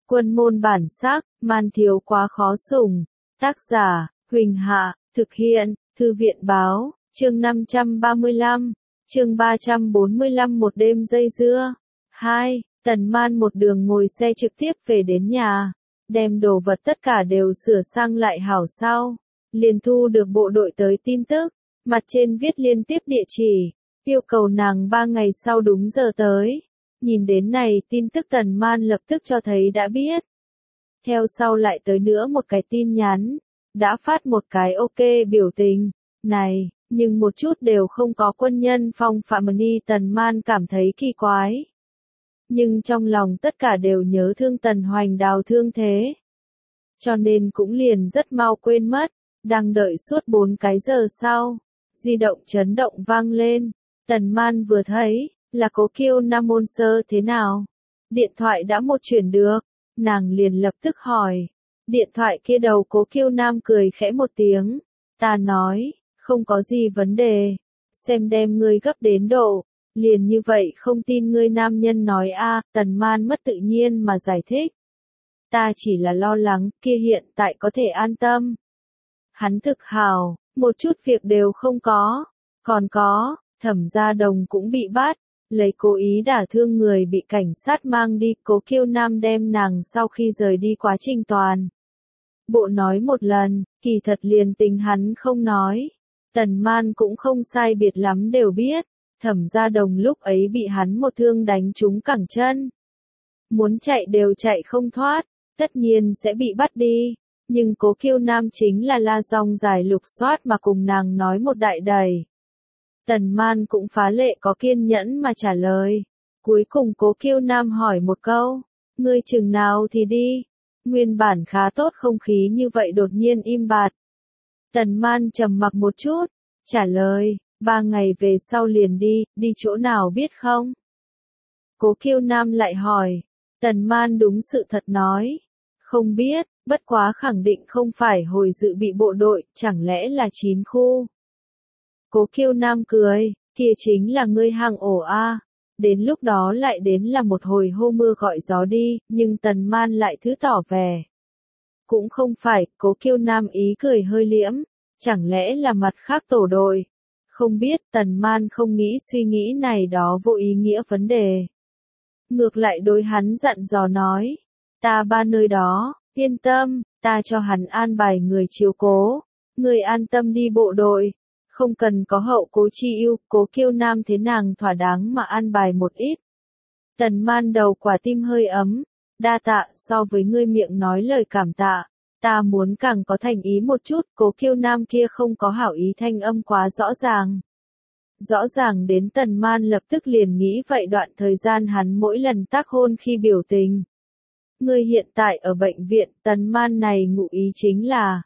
Quân môn bản sắc, man thiếu quá khó sủng. Tác giả, Huỳnh Hạ, thực hiện, Thư viện báo, chương 535, chương 345 một đêm dây dưa. 2. Tần Man một đường ngồi xe trực tiếp về đến nhà, đem đồ vật tất cả đều sửa sang lại hảo sau. Liền thu được bộ đội tới tin tức, mặt trên viết liên tiếp địa chỉ, yêu cầu nàng 3 ngày sau đúng giờ tới. Nhìn đến này tin tức Tần Man lập tức cho thấy đã biết. Theo sau lại tới nữa một cái tin nhắn, đã phát một cái ok biểu tình, này, nhưng một chút đều không có quân nhân phong phạm ni. Tần Man cảm thấy kỳ quái. Nhưng trong lòng tất cả đều nhớ thương Tần Hoành Đào thương thế. Cho nên cũng liền rất mau quên mất, đang đợi suốt 4 cái giờ sau. Di động chấn động vang lên, Tần Man vừa thấy, là Cố Kiêu Nam Môn Sơ thế nào? Điện thoại đã một chuyển được, nàng liền lập tức hỏi. Điện thoại kia đầu Cố Kiêu Nam cười khẽ một tiếng, ta nói, không có gì vấn đề, xem đem ngươi gấp đến độ, liền như vậy không tin ngươi nam nhân nói a. Tần Man mất tự nhiên mà giải thích. Ta chỉ là lo lắng, kia hiện tại có thể an tâm. Hắn thực hào, một chút việc đều không có, còn có, Thẩm Gia Đồng cũng bị bắt, lấy cố ý đả thương người bị cảnh sát mang đi. Cố Kiêu Nam đem nàng sau khi rời đi quá trình toàn bộ nói một lần, kỳ thật liền tình hắn không nói. Tần Man cũng không sai biệt lắm đều biết, Thẩm Gia Đồng lúc ấy bị hắn một thương đánh trúng cẳng chân. Muốn chạy đều chạy không thoát, tất nhiên sẽ bị bắt đi. Nhưng Cố Kiêu Nam chính là la rong dài lục soát mà cùng nàng nói một đại đầy. Tần Man cũng phá lệ có kiên nhẫn mà trả lời. Cuối cùng Cố Kiêu Nam hỏi một câu, ngươi chừng nào thì đi? Nguyên bản khá tốt không khí như vậy đột nhiên im bặt. Tần Man trầm mặc một chút, trả lời, 3 ngày về sau liền đi chỗ nào biết không? Cố Kiêu Nam lại hỏi, Tần Man đúng sự thật nói, không biết, bất quá khẳng định không phải hồi dự bị bộ đội, chẳng lẽ là 9 khu? Cố Kiêu Nam cười, kia chính là ngươi hang ổ a. Đến lúc đó lại đến là một hồi hô mưa gọi gió đi, nhưng Tần Man lại thứ tỏ vẻ. Cũng không phải, Cố Kiêu Nam ý cười hơi liễm, chẳng lẽ là mặt khác tổ đội? Không biết, Tần Man không nghĩ suy nghĩ này đó vô ý nghĩa vấn đề. Ngược lại đối hắn dặn dò nói, ta ba nơi đó, yên tâm, ta cho hắn an bài người chiếu cố, người an tâm đi bộ đội, không cần có hậu cố chi ưu. Cố Kiêu Nam thế nàng thỏa đáng mà an bài một ít. Tần Man đầu quả tim hơi ấm, đa tạ, so với ngươi miệng nói lời cảm tạ, ta muốn càng có thành ý một chút. Cố Kiêu Nam kia không có hảo ý thanh âm quá rõ ràng. Rõ ràng đến Tần Man lập tức liền nghĩ vậy đoạn thời gian hắn mỗi lần tác hôn khi biểu tình. Ngươi hiện tại ở bệnh viện. Tần Man này ngụ ý chính là,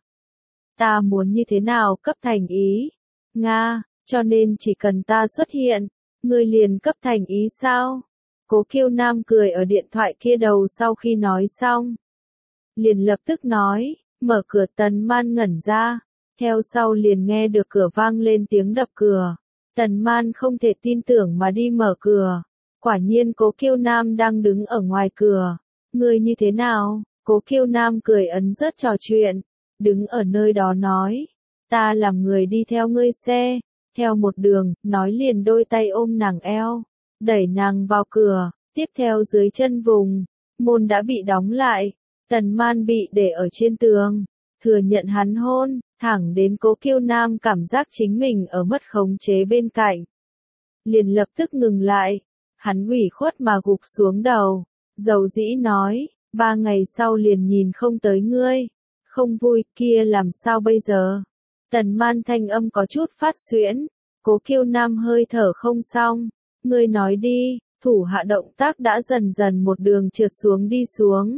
ta muốn như thế nào cấp thành ý? Nga, cho nên chỉ cần ta xuất hiện, ngươi liền cấp thành ý sao? Cố Kiêu Nam cười ở điện thoại kia đầu sau khi nói xong. Liền lập tức nói, mở cửa. Tần Man ngẩn ra, theo sau liền nghe được cửa vang lên tiếng đập cửa. Tần Man không thể tin tưởng mà đi mở cửa. Quả nhiên Cố Kiêu Nam đang đứng ở ngoài cửa. Ngươi như thế nào? Cố Kiêu Nam cười ấn rất trò chuyện, đứng ở nơi đó nói, ta làm người đi theo ngươi xe, theo một đường, nói liền đôi tay ôm nàng eo, đẩy nàng vào cửa, tiếp theo dưới chân vùng, môn đã bị đóng lại, Tần Man bị để ở trên tường, thừa nhận hắn hôn, thẳng đến Cố Kiêu Nam cảm giác chính mình ở mất khống chế bên cạnh. Liền lập tức ngừng lại, hắn ủy khuất mà gục xuống đầu, dầu dĩ nói, 3 ngày sau liền nhìn không tới ngươi, không vui, kia làm sao bây giờ? Tần Man thanh âm có chút phát xuyễn, Cố Kiêu Nam hơi thở không xong, ngươi nói đi. Thủ hạ động tác đã dần dần một đường trượt xuống đi xuống.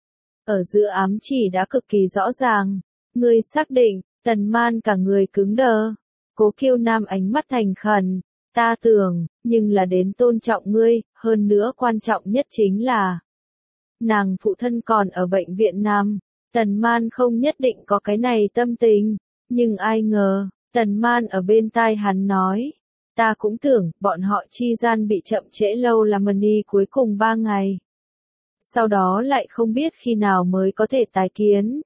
Ở giữa ám chỉ đã cực kỳ rõ ràng, ngươi xác định. Tần Man cả người cứng đờ. Cố Kiêu Nam ánh mắt thành khẩn, ta tưởng, nhưng là đến tôn trọng ngươi, hơn nữa quan trọng nhất chính là nàng phụ thân còn ở bệnh viện nằm. Tần Man không nhất định có cái này tâm tình, nhưng ai ngờ, Tần Man ở bên tai hắn nói, ta cũng tưởng, bọn họ chi gian bị chậm trễ lâu là mần đi cuối cùng 3 ngày. sau đó lại không biết khi nào mới có thể tái kiến.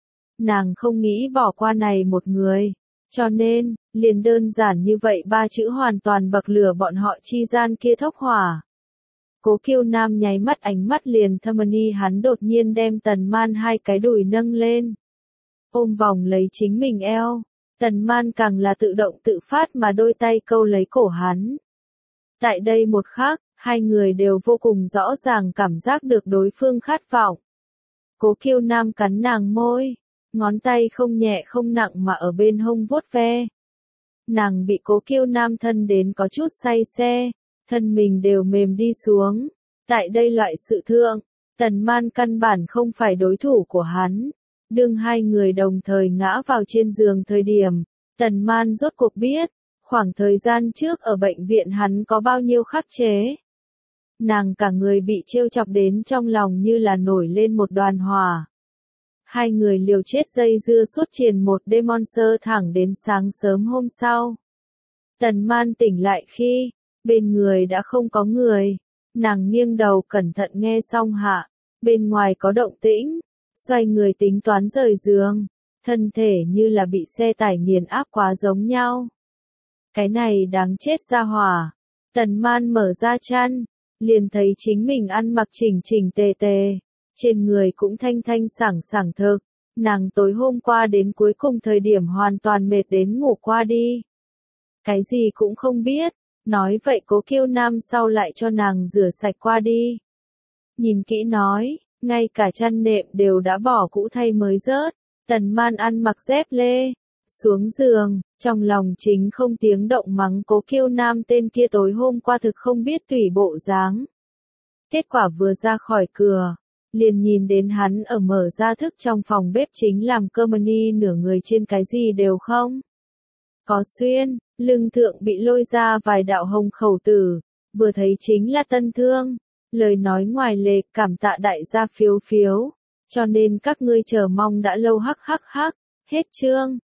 Nàng không nghĩ bỏ qua này một người, cho nên, liền đơn giản như vậy ba chữ hoàn toàn bậc lửa bọn họ chi gian kia thốc hỏa. Cố Kiêu Nam nháy mắt ánh mắt liền thâm ni hắn đột nhiên đem Tần Man hai cái đùi nâng lên, ôm vòng lấy chính mình eo. Tần Man càng là tự động tự phát mà đôi tay câu lấy cổ hắn. Tại đây một khắc, hai người đều vô cùng rõ ràng cảm giác được đối phương khát vọng. Cố Kiêu Nam cắn nàng môi, ngón tay không nhẹ không nặng mà ở bên hông vuốt ve. Nàng bị Cố Kiêu Nam thân đến có chút say xe, thân mình đều mềm đi xuống. Tại đây loại sự thượng, Tần Man căn bản không phải đối thủ của hắn. Đương hai người đồng thời ngã vào trên giường thời điểm, Tần Man rốt cuộc biết, khoảng thời gian trước ở bệnh viện hắn có bao nhiêu khắc chế. Nàng cả người bị trêu chọc đến trong lòng như là nổi lên một đoàn hỏa. Hai người liều chết dây dưa suốt triền một đêm monster thẳng đến sáng sớm hôm sau. Tần Man tỉnh lại khi, bên người đã không có người. Nàng nghiêng đầu cẩn thận nghe xong hạ, bên ngoài có động tĩnh, xoay người tính toán rời giường, thân thể như là bị xe tải nghiền áp quá giống nhau. Cái này đáng chết ra hỏa. Tần Man mở ra chăn, liền thấy chính mình ăn mặc chỉnh chỉnh tề tề, trên người cũng thanh thanh sảng sảng thực. Nàng tối hôm qua đến cuối cùng thời điểm hoàn toàn mệt đến ngủ qua đi. Cái gì cũng không biết, nói vậy Cố Kiêu Nam sau lại cho nàng rửa sạch qua đi. Nhìn kỹ nói, ngay cả chăn nệm đều đã bỏ cũ thay mới rớt. Tần Man ăn mặc dép lê, xuống giường, trong lòng chính không tiếng động mắng Cố Kiêu Nam tên kia tối hôm qua thực không biết tùy bộ dáng. Kết quả vừa ra khỏi cửa, liền nhìn đến hắn ở mở ra thức trong phòng bếp chính làm cơm ni nửa người trên cái gì đều không có xuyên, lưng thượng bị lôi ra vài đạo hồng khẩu tử, vừa thấy chính là tân thương. Lời nói ngoài lề, cảm tạ đại gia phiếu phiếu, cho nên các ngươi chờ mong đã lâu hắc hắc hắc, hết chương.